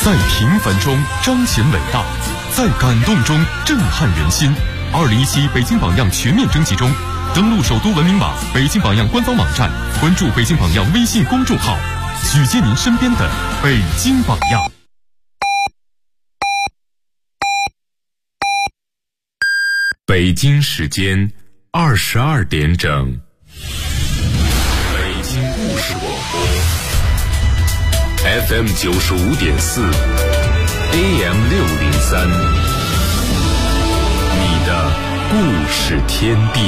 在平凡中彰显伟大，在感动中震撼人心。2017北京榜样全面征集中，登录首都文明网、北京榜样官方网站，关注北京榜样微信公众号，举荐您身边的北京榜样。北京时间22点整，北京故事广播 FM 95.4 AM 603，你的故事天地。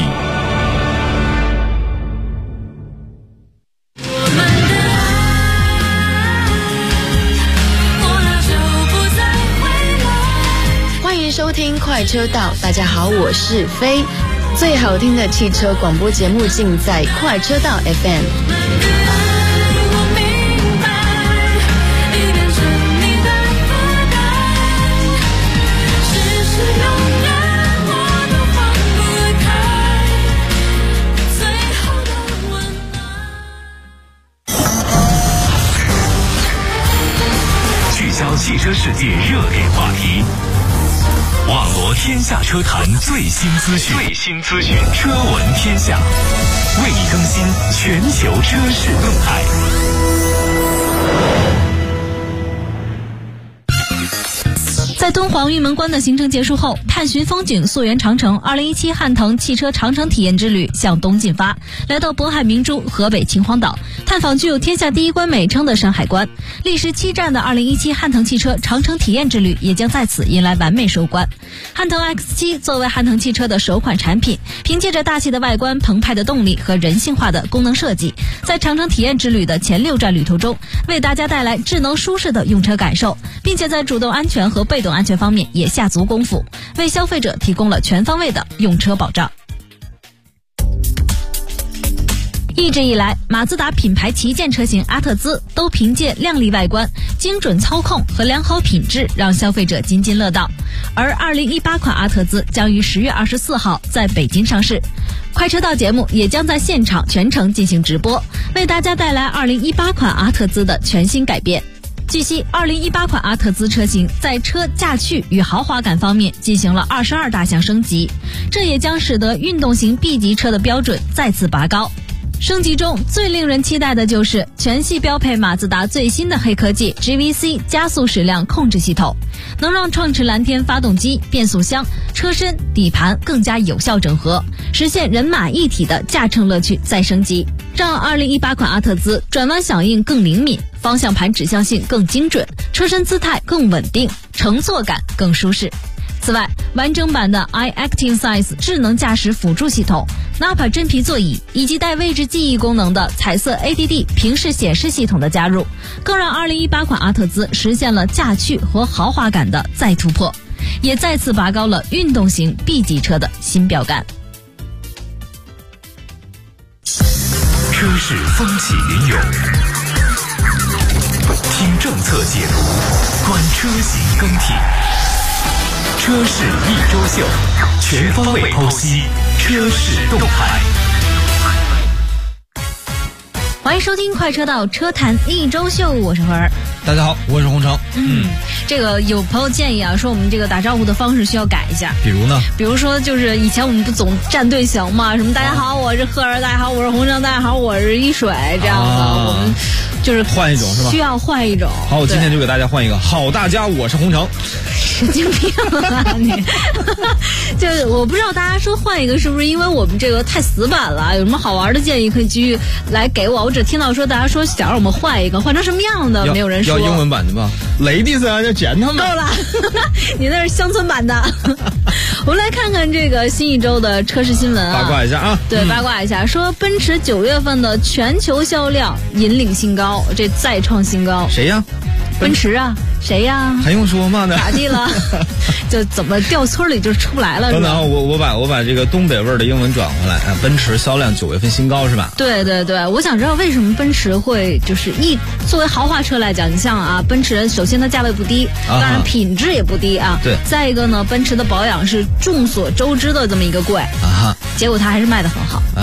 欢迎收听快车道，大家好，我是飞。最好听的汽车广播节目尽在快车道 FM。 聚焦汽车世界热点话题，网罗天下车坛最新资讯，车闻天下，为你更新全球车市动态。 在敦煌玉门关的行程结束后，探寻风景溯源长城2017汉腾汽车长城体验之旅向东进发，来到渤海明珠河北秦皇岛，探访具有天下第一关美称的山海关。历时7站的2017汉腾汽车长城体验之旅也将在此迎来完美收官。汉腾 X7 作为汉腾汽车的首款产品，凭借着大气的外观、澎湃的动力和人性化的功能设计，在长城体验之旅的前6站旅途中，为大家带来智能舒适的用车感受，并且在主动安全和被动安全方面也下足功夫，为消费者提供了全方位的用车保障。一直以来，马自达品牌旗舰车型阿特兹都凭借靓丽外观、精准操控和良好品质让消费者津津乐道。而2018款阿特兹将于10月24号在北京上市，快车道节目也将在现场全程进行直播，为大家带来2018款阿特兹的全新改变。据悉，2018款阿特兹车型在车驾趣与豪华感方面进行了22大项升级，这也将使得运动型 B 级车的标准再次拔高。升级中最令人期待的就是全系标配马自达最新的黑科技 GVC 加速矢量控制系统，能让创驰蓝天发动机、变速箱、车身、底盘更加有效整合，实现人马一体的驾乘乐趣再升级，让2018款阿特兹转弯响应更灵敏，方向盘指向性更精准，车身姿态更稳定，乘坐感更舒适。此外，完整版的 iActive-Size 智能驾驶辅助系统、Napa 真皮座椅以及带位置记忆功能的彩色 ADD 平视显示系统的加入，更让2018款阿特兹实现了驾趣和豪华感的再突破，也再次拔高了运动型 B 级车的新标杆。 车市风起云涌，听政策解读，观车型更替。车市一周秀，全方位剖析车市动态。 欢迎收听快车道车坛一周秀，我是何儿。 大家好，我是洪城。 这个有朋友建议啊，说我们这个打招呼的方式需要改一下。 比如呢？ 比如说就是以前我们不总站队形嘛，什么大家好，我是赫儿，大家好，我是洪城，大家好，我是一水，这样的，我们就是换一种是吧？ 需要换一种。 好，我今天就给大家换一个。好，大家，我是洪城。 神经病啊你！就是我不知道大家说换一个是不是因为我们这个太死板了？有什么好玩的建议可以继续来给我？我只听到说大家说想让我们换一个，换成什么样的？没有人说。 要英文版的吗 ？Ladies and gentlemen。 够了，你那是乡村版的。我们来看看这个新一周的车市新闻啊， 八卦一下啊。 对，八卦一下，说奔驰9月份的全球销量引领新高，这再创新高。 谁呀？ 奔驰啊。谁呀？ 还用说吗？ 咋地了？就怎么掉村里就出不来了？ 等等，我把这个东北味儿的英文转过来啊。奔驰销量9月份新高是吧？ 对对对，我想知道为什么奔驰会就是作为豪华车来讲，你像啊，奔驰首先它价位不低，当然品质也不低啊。 对。 再一个呢，奔驰的保养是众所周知的这么一个贵啊，结果它还是卖得很好。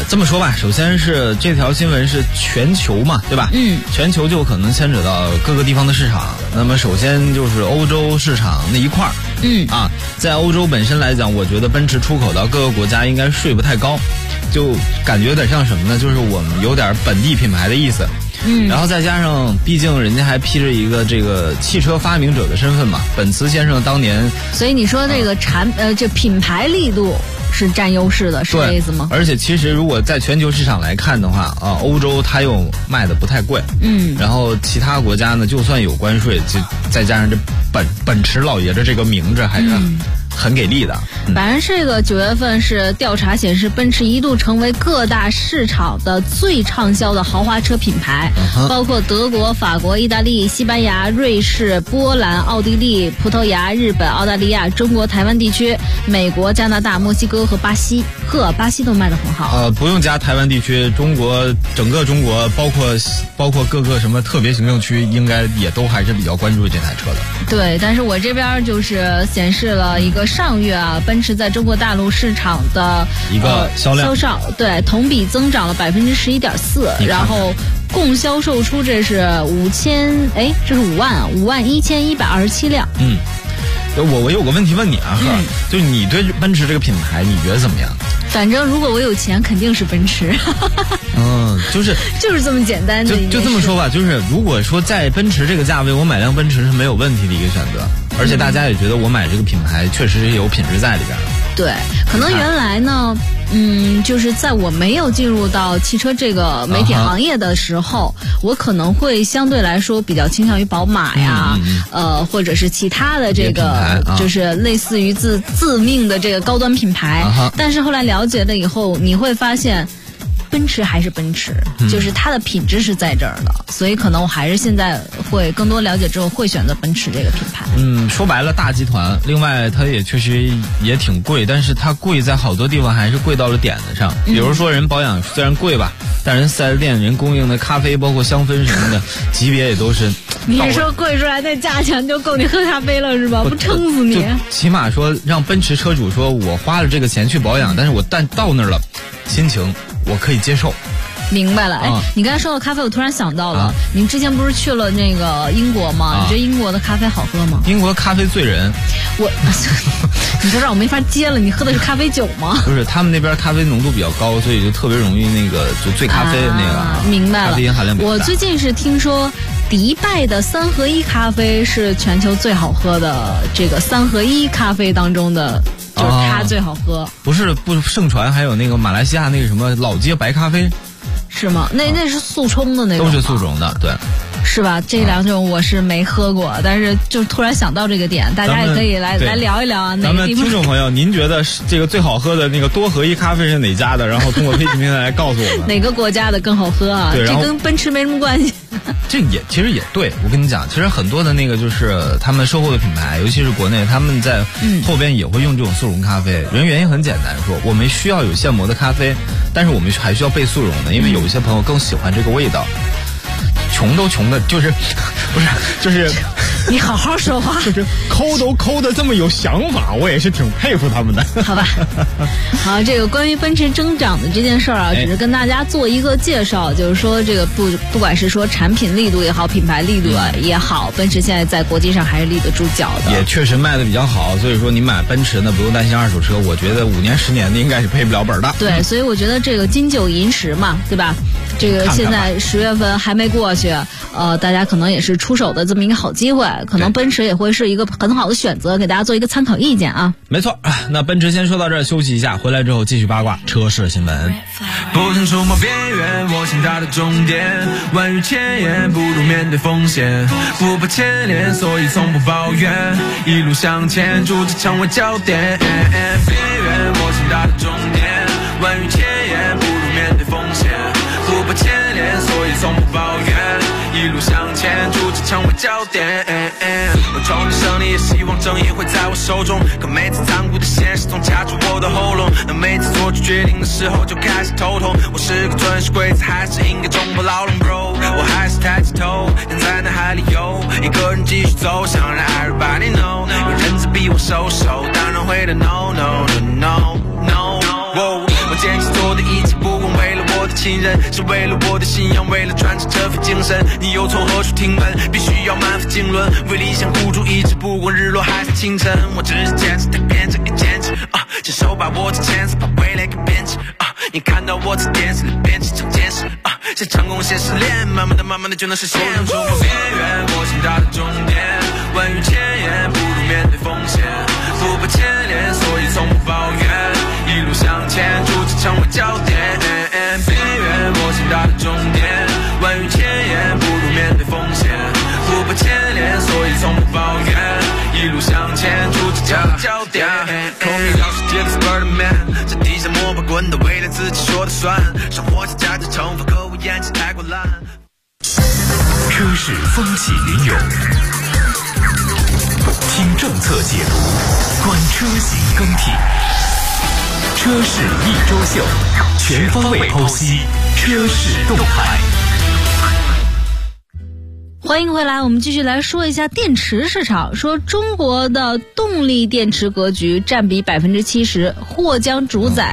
这么说吧，首先是这条新闻是全球嘛，对吧？全球就可能牵扯到各个地方的市场。那么首先就是欧洲市场那一块儿，在欧洲本身来讲，我觉得奔驰出口到各个国家应该税不太高，就感觉有点像什么呢？就是我们有点本地品牌的意思。然后再加上，毕竟人家还披着一个这个汽车发明者的身份嘛，本茨先生当年。 所以你说这个这品牌力度是占优势的，是这意思吗？ 而且其实如果在全球市场来看的话欧洲它又卖的不太贵，然后其他国家呢，就算有关税，就再加上这本驰老爷子这个名字还是很给力的。 反正这个9月份是调查显示，奔驰一度成为各大市场的最畅销的豪华车品牌，包括德国、法国、意大利、西班牙、瑞士、波兰、奥地利、葡萄牙、日本、澳大利亚、中国台湾地区、美国、加拿大、墨西哥和巴西。巴西都卖得很好。 不用加台湾地区，整个中国包括各个什么特别行政区，应该也都还是比较关注这台车的。 对，但是我这边就是显示了一个上月奔驰在中国大陆市场的一个销对，同比增长了11.4%，然后共销售出这是51127辆。 我有个问题问你就是你对奔驰这个品牌你觉得怎么样？ 反正如果我有钱肯定是奔驰。就是这么简单的就这么说吧，就是如果说在奔驰这个价位我买辆奔驰是没有问题的一个选择，而且大家也觉得我买这个品牌确实是有品质在里边的。 对，可能原来呢就是在我没有进入到汽车这个媒体行业的时候，我可能会相对来说比较倾向于宝马呀，或者是其他的这个就是类似于自命的这个高端品牌。但是后来了解了以后，你会发现奔驰还是奔驰，就是它的品质是在这儿的，所以可能我还是现在会更多了解之后会选择奔驰这个品牌。 说白了大集团，另外它也确实也挺贵，但是它贵在好多地方还是贵到了点子上。比如说人保养虽然贵吧，但人4S店人供应的咖啡包括香氛什么的级别也都是。 你是说贵出来那价钱就够你喝咖啡了是吧？不撑死你。 起码说让奔驰车主说我花了这个钱去保养，但是我到那儿了，心情我可以接受。 明白了。你刚才说到咖啡，我突然想到了，你之前不是去了那个英国吗？你觉得英国的咖啡好喝吗？ 英国咖啡醉人。 你就让我没法接了，你喝的是咖啡酒吗？ 不是，他们那边咖啡浓度比较高，所以就特别容易那个就醉咖啡那个。 明白了。 咖啡因含量比较大。 我最近是听说迪拜的3合1咖啡是全球最好喝的这个3合1咖啡当中的，就是它最好喝。 不盛传还有那个马来西亚那个什么老街白咖啡。 是吗？那是速冲的那种。 都是速溶的，对。 是吧？这两种我是没喝过，但是就突然想到这个点，大家也可以来聊一聊啊。 咱们听众朋友，您觉得这个最好喝的那个多合一咖啡是哪家的？然后通过微信平台来告诉我们。 哪个国家的更好喝啊？这跟奔驰没什么关系。 这其实也对，我跟你讲，其实很多的那个就是他们售后的品牌，尤其是国内，他们在后边也会用这种速溶咖啡。原因很简单，说我们需要有现磨的咖啡，但是我们还需要被速溶的，因为有一些朋友更喜欢这个味道。穷都穷的，就是你好好说话， 就是抠的这么有想法，我也是挺佩服他们的。 好吧，好，这个关于奔驰增长的这件事儿只是跟大家做一个介绍，就是说这个不管是说产品力度也好，品牌力度也好，奔驰现在在国际上还是立得住脚的， 也确实卖的比较好。所以说你买奔驰呢，不用担心二手车，我觉得5年10年的应该是赔不了本的。 对，所以我觉得这个金九银十嘛，对吧？这个现在10月份还没过去，大家可能也是出手的这么一个好机会，可能奔驰也会是一个很好的选择，给大家做一个参考意见啊。 没错，那奔驰先说到这儿，休息一下，回来之后继续八卦车市新闻。 不曾触摸边缘，我想达到终点。万语千言，不如面对风险。不怕牵连，所以从不抱怨。一路向前，逐渐成为焦点。边缘，我想达到终点。万语千言，不如面对风险。不怕牵连，所以从不抱怨。一路向前，逐渐成为焦点。我憧憬胜利，也希望正义会在我手中。可每次残酷的现实总卡住我的喉咙。那每次做出决定的时候就开始头痛。我是个遵守规则，还是应该中不牢笼 bro？ 我还是抬起头，人在脑海里游。一个人继续走，想让 everybody know。有人在逼我收手，当然会的 no no no no no。我坚持做的一切，不管为亲人，是为了我的信仰，为了传承这份精神。你又从何处听闻？必须要满腹经纶，为理想孤注一掷，不管日落还是清晨。我只是坚持，它变成一坚持亲手把我这前世把未来给编织你看到我在电视里编辑成见识先成功先失恋，慢慢的就能实现。冲破边缘，我想达到终点。万语千言，不如面对风险，不怕牵连，所以从不抱怨。一路向前，逐渐成为焦点。边缘，我想达到终点。万语千言，不如面对风险，不怕牵连，所以从不抱怨。一路向前，逐渐成为焦点。空明老世界的 Spider-Man， 在地上摸爬滚打，为了自己说的算。生活是价值惩罚，可我演技太过烂。 车市风起云涌，听政策解读，观车型更替。车市一周秀，全方位剖析车市动态。 欢迎回来，我们继续来说一下电池市场。说中国的动力电池格局占比70%，或将主宰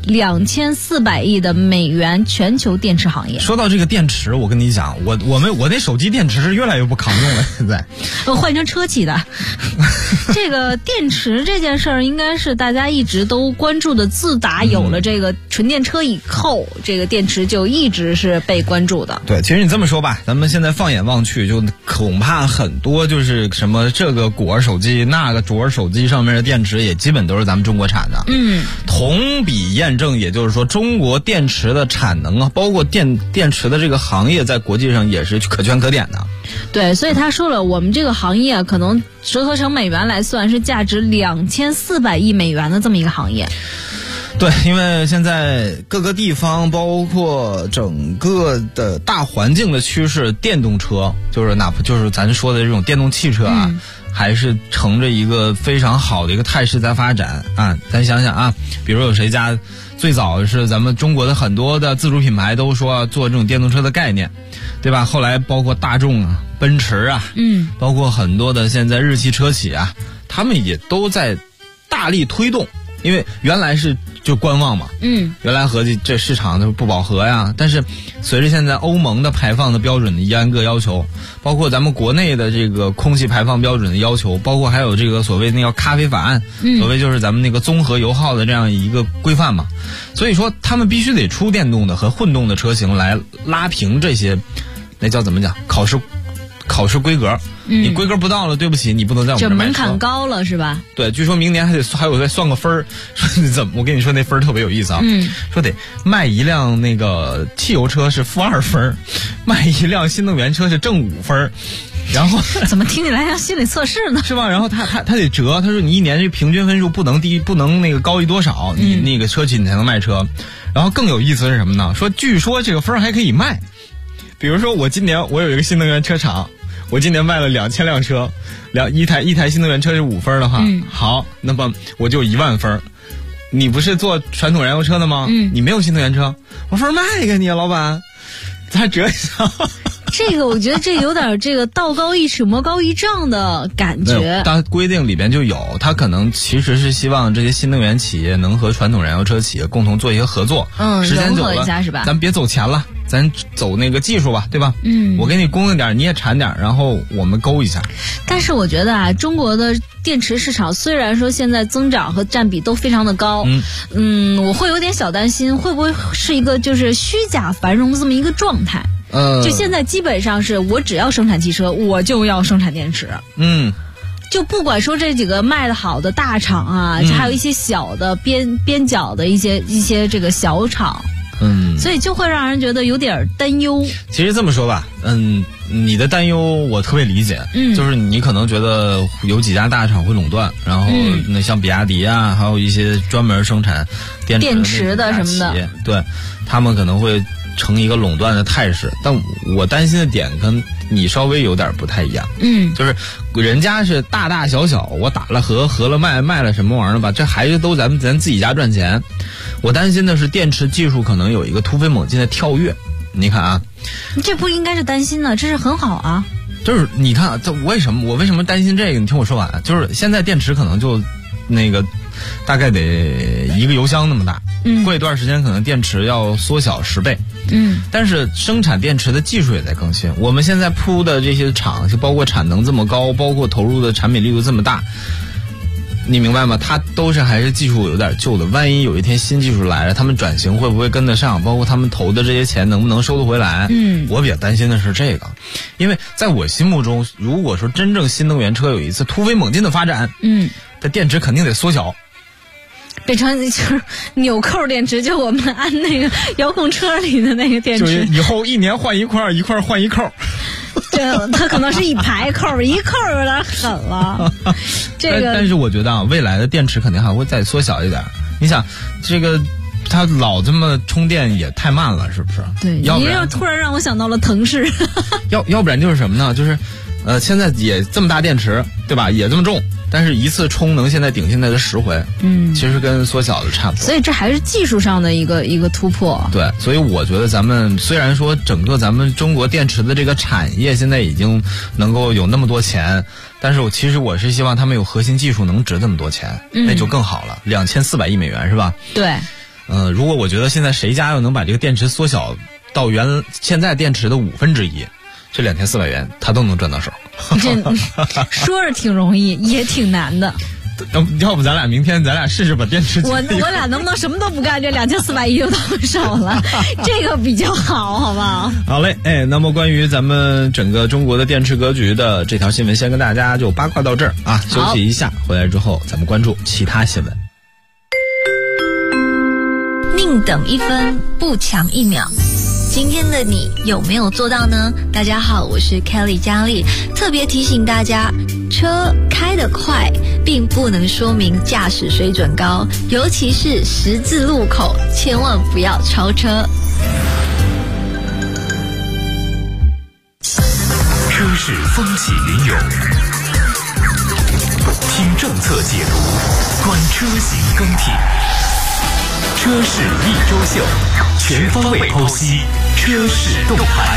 2400亿的美元全球电池行业。 说到这个电池，我跟你讲，我那手机电池是越来越不抗用了，现在换成车企的。这个电池这件事儿，应该是大家一直都关注的。自打有了这个纯电车以后，这个电池就一直是被关注的。 对，其实你这么说吧，咱们现在放眼望去，就恐怕很多就是什么这个果儿手机那个卓儿手机上面的电池也基本都是咱们中国产的。同比验证，也就是说中国电池的产能包括电池的这个行业在国际上也是可圈可点的。 对，所以他说了，我们这个行业可能折合成美元来算是价值2400亿美元的这么一个行业。 对，因为现在各个地方包括整个的大环境的趋势，电动车就是哪怕就是咱说的这种电动汽车还是乘着一个非常好的一个态势在发展咱想想比如有谁家最早是咱们中国的很多的自主品牌都说做这种电动车的概念，对吧？后来包括大众奔驰包括很多的现在日系车企他们也都在大力推动。因为原来是就观望嘛，原来合计这市场就不饱和呀。但是随着现在欧盟的排放的标准的严格要求，包括咱们国内的这个空气排放标准的要求，包括还有这个所谓那个咖啡法案，所谓就是咱们那个综合油耗的这样一个规范嘛。所以说他们必须得出电动的和混动的车型来拉平这些，那叫怎么讲？考试规格，你规格不到了，对不起，你不能在我们这卖车。 就门槛高了是吧？ 对，据说明年还有再算个分儿，说你怎么？我跟你说那分儿特别有意思说得卖一辆那个汽油车是-2分，卖一辆新能源车是正5分。然后怎么听起来像心理测试呢？ 是吧？然后他得折，他说你一年这平均分数不能那个高于多少，你那个车企你才能卖车。然后更有意思的是什么呢？说据说这个分还可以卖，比如说我今年我有一个新能源车厂。我今年卖了2000辆车，一台新能源车是5分的话，好，那么我就1万分。你不是做传统燃油车的吗？你没有新能源车，我分卖给你，老板，再折一下。 这个我觉得这有点这个道高一尺魔高一丈的感觉。 它规定里边就有，它可能其实是希望这些新能源企业能和传统燃油车企业共同做一些合作。时间久了， 融合一下是吧？ 咱别走钱了，咱走那个技术吧，对吧？我给你供应点，你也产点，然后我们勾一下。 但是我觉得中国的电池市场虽然说现在增长和占比都非常的高，我会有点小担心，会不会是一个就是虚假繁荣的这么一个状态？就现在基本上是我只要生产汽车，我就要生产电池。就不管说这几个卖的好的大厂还有一些小的边角的一些这个小厂。所以就会让人觉得有点担忧。 其实这么说吧，你的担忧我特别理解，就是你可能觉得有几家大厂会垄断，然后那像比亚迪还有一些专门生产电池的什么的，对，他们可能会成一个垄断的态势。但我担心的点跟你稍微有点不太一样，就是人家是大大小小，我打了合了卖了什么玩意儿吧，这还是都咱自己家赚钱。我担心的是电池技术可能有一个突飞猛进的跳跃。你看这不应该是担心的，这是很好啊。 就是你看我为什么担心这个？你听我说完，就是现在电池可能就那个大概得一个油箱那么大，过一段时间可能电池要缩小10倍。 但是生产电池的技术也在更新。我们现在铺的这些厂，就包括产能这么高，包括投入的产品力度这么大，你明白吗？它都是还是技术有点旧的，万一有一天新技术来了，他们转型会不会跟得上？包括他们投的这些钱能不能收得回来？我比较担心的是这个，因为在我心目中，如果说真正新能源车有一次突飞猛进的发展，它电池肯定得缩小。 变成就是纽扣电池，就我们按那个遥控车里的那个电池， 就是以后1年换一块，一块换一扣。 对，它可能是一排扣，一扣有点狠了。 但是我觉得啊，未来的电池肯定还会再缩小一点。你想，这个它老这么充电也太慢了，是不是？ 对，你又突然让我想到了腾势。 要不然就是什么呢？就是现在也这么大电池，对吧？也这么重。但是一次充能现在顶现在的10回，其实跟缩小的差不多。 所以这还是技术上的一个突破。 对，所以我觉得咱们虽然说整个咱们中国电池的这个产业现在已经能够有那么多钱，但是其实我是希望他们有核心技术能值这么多钱，那就更好了。2400亿美元是吧？ 对。 如果我觉得现在谁家要能把这个电池缩小到现在电池的1/5，这2400元他都能赚到手。 说是挺容易，也挺难的。 要不咱俩试试把电池。 我俩能不能什么都不干，这2400亿就到手了？这个比较好，好不好？ 好嘞，那么关于咱们整个中国的电池格局的这条新闻，先跟大家就八卦到这儿啊，休息一下，回来之后咱们关注其他新闻。 宁等1分，不强1秒。今天的你有没有做到呢？大家好，我是 Kelly 佳丽，特别提醒大家，车开得快并不能说明驾驶水准高，尤其是十字路口，千万不要超车。 车市风起云涌，听政策解读，观车型更替。车市一周秀，全方位剖析车市动态。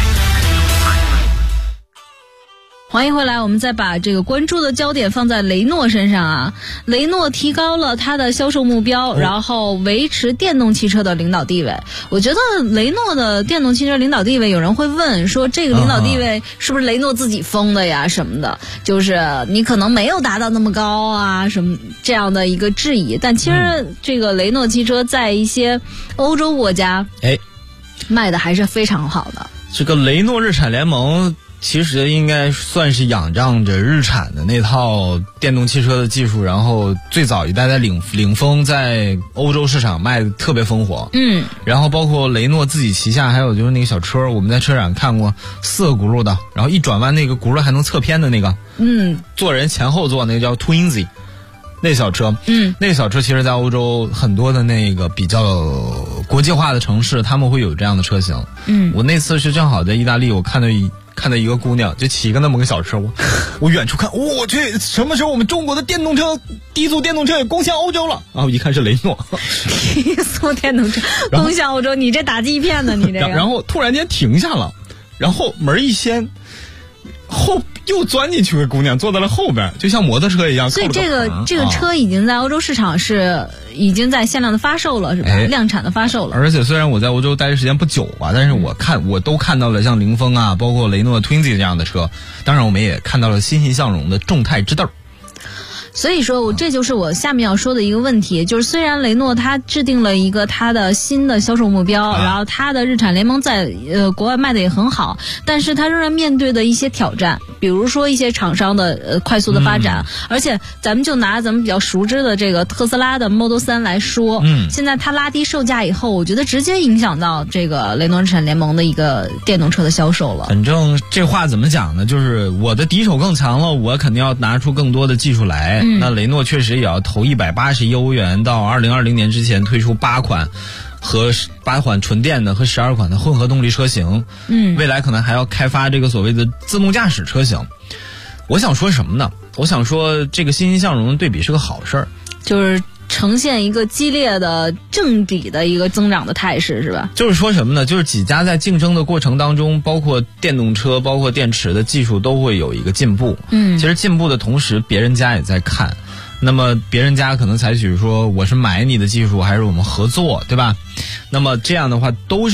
欢迎回来，我们再把这个关注的焦点放在雷诺身上啊。雷诺提高了它的销售目标，然后维持电动汽车的领导地位。我觉得雷诺的电动汽车领导地位，有人会问说，这个领导地位是不是雷诺自己封的呀什么的，就是你可能没有达到那么高啊什么这样的一个质疑。但其实这个雷诺汽车在一些欧洲国家卖的还是非常好的。 这个雷诺日产联盟其实应该算是仰仗着日产的那套电动汽车的技术，然后最早一代在领风，在欧洲市场卖的特别风火。然后包括雷诺自己旗下还有就是那个小车，我们在车展看过4个轱辘的，然后一转弯那个轱辘还能侧偏的那个，坐人前后座那个叫 Twinzy。那小车，那小车其实在欧洲很多的那个比较国际化的城市，他们会有这样的车型。我那次是正好在意大利，我看到一个姑娘就骑个那么个小车，我远处看，我去，什么时候我们中国的电动车低速电动车也攻向欧洲了？然后一看是雷诺， 低速电动车攻向欧洲，你这打击片呢？你这个。 然后突然间停下了，然后门一掀，又钻进去个姑娘坐在了后边，就像摩托车一样。 所以这个车已经在欧洲市场是已经在限量的发售了，是吧？量产的发售了。 而且虽然我在欧洲待的时间不久吧，但是我都看到了像凌风啊，包括雷诺 Twinzy 这样的车。当然我们也看到了欣欣向荣的众泰之豆。 所以说这就是我下面要说的一个问题，就是虽然雷诺它制定了一个它的新的销售目标，然后它的日产联盟在国外卖的也很好，但是它仍然面对的一些挑战，比如说一些厂商的快速的发展，而且咱们就拿咱们比较熟知的这个特斯拉的 Model 3来说，现在它拉低售价以后，我觉得直接影响到这个雷诺日产联盟的一个电动车的销售了。 反正这话怎么讲呢，就是我的敌手更强了，我肯定要拿出更多的技术来。那雷诺确实也要投180亿欧元，到2020年之前推出8款纯电的和12款的混合动力车型。未来可能还要开发这个所谓的自动驾驶车型。我想说什么呢？我想说这个欣欣向荣的对比是个好事儿， 就是呈现一个激烈的正比的一个增长的态势，是吧？ 就是说什么呢？就是几家在竞争的过程当中，包括电动车包括电池的技术都会有一个进步。其实进步的同时别人家也在看，那么别人家可能采取说我是买你的技术还是我们合作，对吧？那么这样的话都是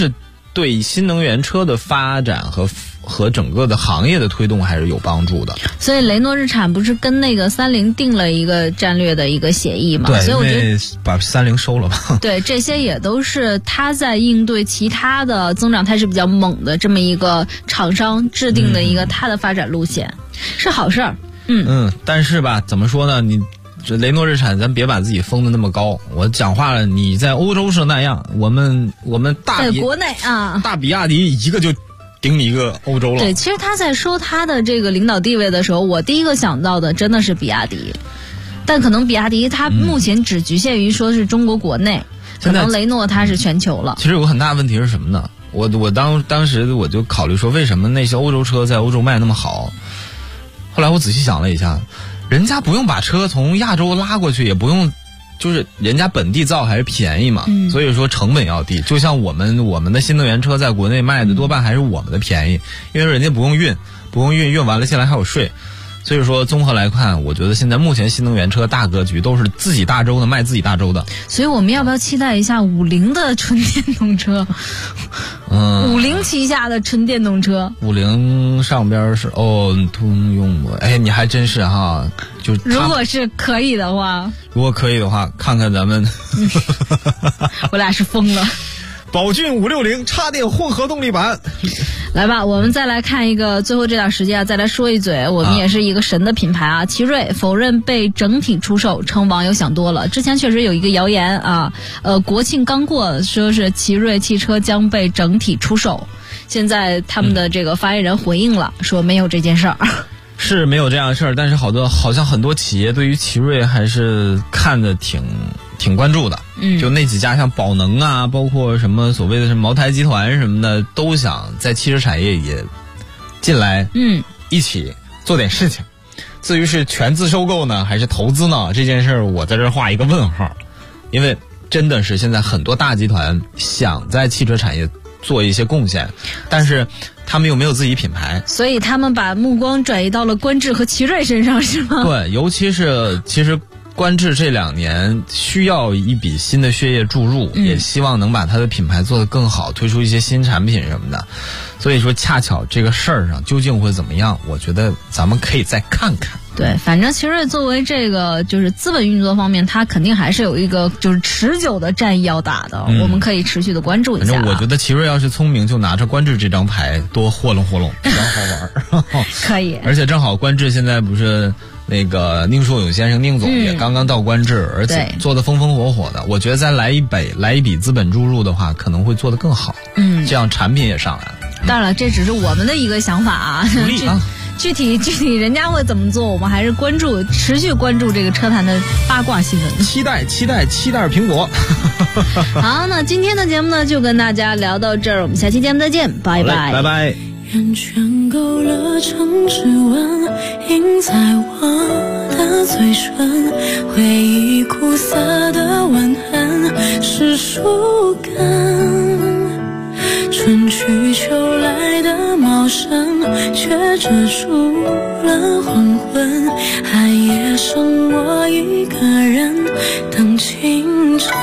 对新能源车的发展和整个的行业的推动还是有帮助的。 所以雷诺日产不是跟那个30定了一个战略的一个协议嘛？ 对， 所以我觉得把30收了吧。 对，这些也都是他在应对其他的增长态势比较猛的这么一个厂商制定的一个他的发展路线，是好事儿。 但是吧，怎么说呢？你这雷诺日产，咱别把自己封得那么高。我讲话了，你在欧洲是那样，我们在国内啊， 大比亚迪一个就顶你一个欧洲了。 对，其实他在说他的这个领导地位的时候，我第一个想到的真的是比亚迪，但可能比亚迪它目前只局限于说是中国国内，可能雷诺它是全球了。 其实有个很大问题是什么呢？我当时我就考虑说，为什么那些欧洲车在欧洲卖那么好？后来我仔细想了一下，人家不用把车从亚洲拉过去，也不用，就是人家本地造还是便宜嘛，所以说成本要低。就像我们的新能源车在国内卖的多半还是我们的便宜，因为人家不用运完了下来还有税。所以说综合来看，我觉得现在目前新能源车大格局都是自己大洲的卖自己大洲的。 所以我们要不要期待一下50的纯电动车？50旗下的纯电动车 ，50上边是通用的。哎，你还真是哈，就如果是可以的话， 看看咱们， 我俩是疯了。 宝骏560插电混合动力版， 来吧，我们再来看一个，最后这点时间再来说一嘴，我们也是一个神的品牌啊。奇瑞否认被整体出售，称网友想多了。之前确实有一个谣言啊，国庆刚过，说是奇瑞汽车将被整体出售，现在他们的这个发言人回应了，说没有这件事儿。 是没有这样的事儿，但是好像很多企业对于奇瑞还是看得挺关注的。就那几家像宝能啊，包括什么所谓的什么茅台集团什么的，都想在汽车产业也进来，一起做点事情。至于是全资收购呢，还是投资呢？这件事儿我在这儿画一个问号，因为真的是现在很多大集团想在汽车产业做一些贡献，但是他们又没有自己品牌， 所以他们把目光转移到了观致和奇瑞身上，是吗？ 对，尤其是其实观致这2年需要一笔新的血液注入，也希望能把它的品牌做得更好，推出一些新产品什么的。所以说恰巧这个事儿上究竟会怎么样，我觉得咱们可以再看看。 对，反正奇瑞作为这个就是资本运作方面，它肯定还是有一个就是持久的战役要打的，我们可以持续的关注一下。 反正我觉得奇瑞要是聪明，就拿着观致这张牌多活弄活弄，比较好玩。 可以。 而且正好观致现在不是那个宁树勇先生宁总也刚刚到观致，而且做得风风火火的。我觉得再来一笔资本注入的话，可能会做得更好。这样产品也上来了。 当然了，这只是我们的一个想法啊。具体人家会怎么做，我们还是持续关注这个车坛的八卦新闻。 期待苹果。 好，那今天的节目呢，就跟大家聊到这儿，我们下期节目再见，拜拜， 拜拜。 圆圈勾勒成指纹，印在我的嘴唇，回忆苦涩的吻痕是树根。春去秋来的茂盛，却遮住了黄昏。寒夜剩我一个人等清晨。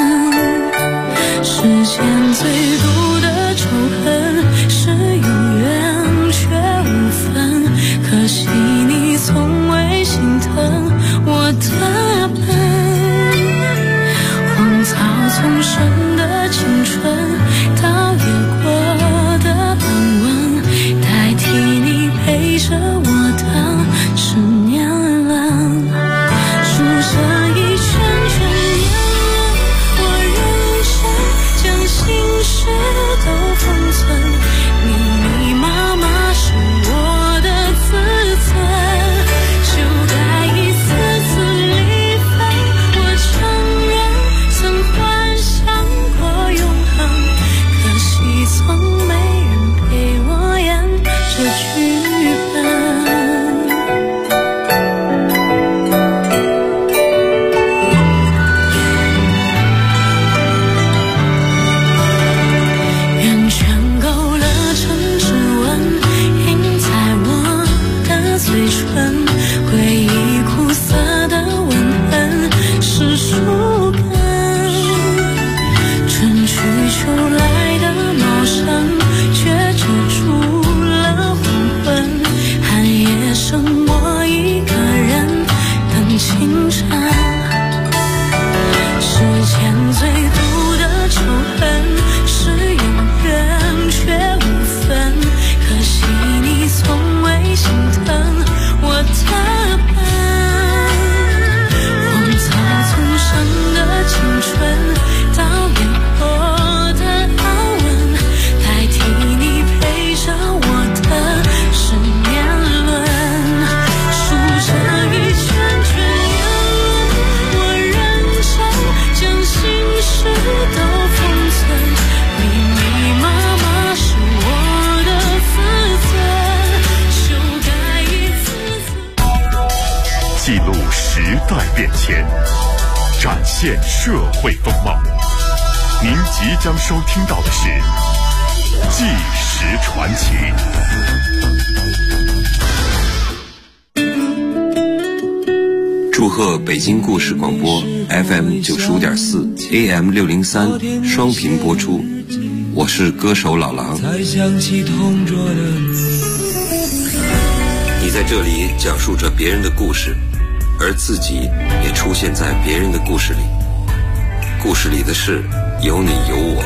世间最毒的仇恨是永远却无分，可惜你从未心疼我的笨。荒草丛生的青春，倒也过的傍晚，代替你陪着我的是年轮。数着一圈圈年轮，我认真将心事都封存，密密麻麻是我的自尊。就该一次次离分，我承认曾幻想过永恒，可惜从没人陪我演这剧本。圆圈勾勒成指纹，印在我的嘴唇，回忆苦涩的吻痕是树根。春去秋来的茂盛， 记录时代变迁，展现社会风貌。您即将收听到的是《纪实传奇》。 祝贺北京故事广播 FM 95.4 AM 603双频播出，我是歌手老狼。你在这里讲述着别人的故事，而自己也出现在别人的故事里。故事里的事有你有我。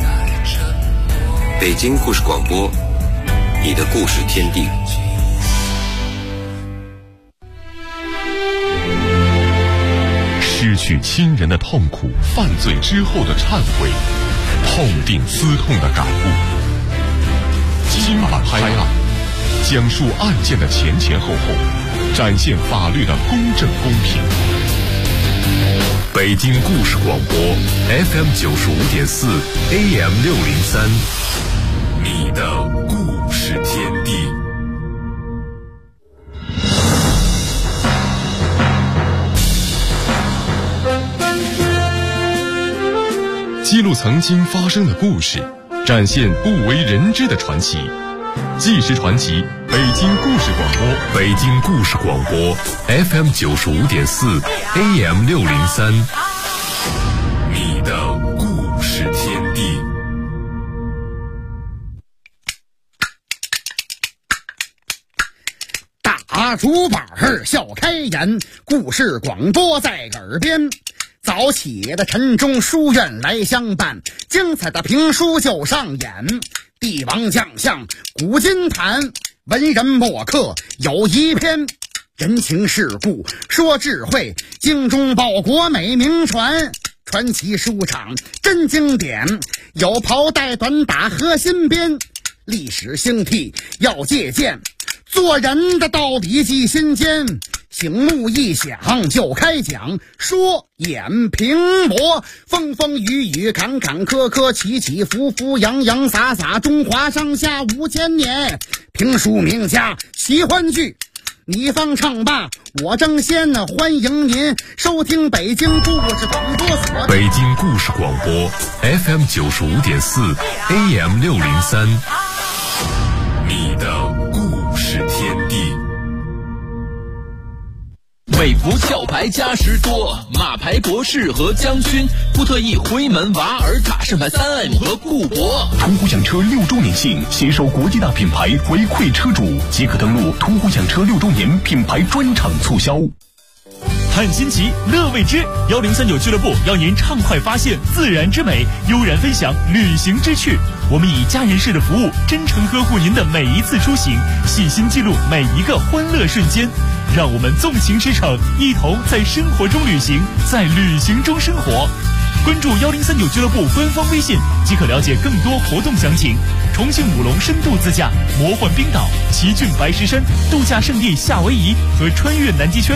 北京故事广播，你的故事天地。 失去亲人的痛苦，犯罪之后的忏悔，痛定思痛的感悟。今晚拍案，讲述案件的前前后后，展现法律的公正公平。北京故事广播 FM 95.4 AM 603，你的故事天地。记录曾经发生的故事，展现不为人知的传奇。纪实传奇，北京故事广播，北京故事广播 FM 95.4 AM 603，你的故事天地。 大竹板笑开颜，故事广播在耳边。早起的晨钟书院来相伴，精彩的评书就上演。帝王将相古今谈，文人墨客有一篇。人情世故说智慧，精忠报国美名传。传奇书场真经典，有袍带短打和新编。历史兴替要借鉴，做人的道理记心间。醒目一响就开讲，说演评驳，风风雨雨坎坎坷坷，起起伏伏洋洋洒洒，中华上下5000年。评书名家喜欢剧，你方唱罢我争先，欢迎您收听北京故事广播所。 北京故事广播 FM 95.4 AM 603，你的故事天地。 美孚壳牌加时多，马牌博士和将军，布特意辉门瓦尔塔盛牌3M 和固铂。 途虎养车6周年庆，携手国际大品牌回馈车主，即可登录途虎养车6周年品牌专场促销。 看新奇，乐未知，1039俱乐部邀您畅快发现自然之美，悠然分享旅行之趣。我们以家人式的服务，真诚呵护您的每一次出行，细心记录每一个欢乐瞬间。让我们纵情驰骋，一同在生活中旅行，在旅行中生活。关注1039俱乐部官方微信，即可了解更多活动详情。重庆武隆深度自驾，魔幻冰岛、奇骏白石山度假胜地夏威夷和穿越南极圈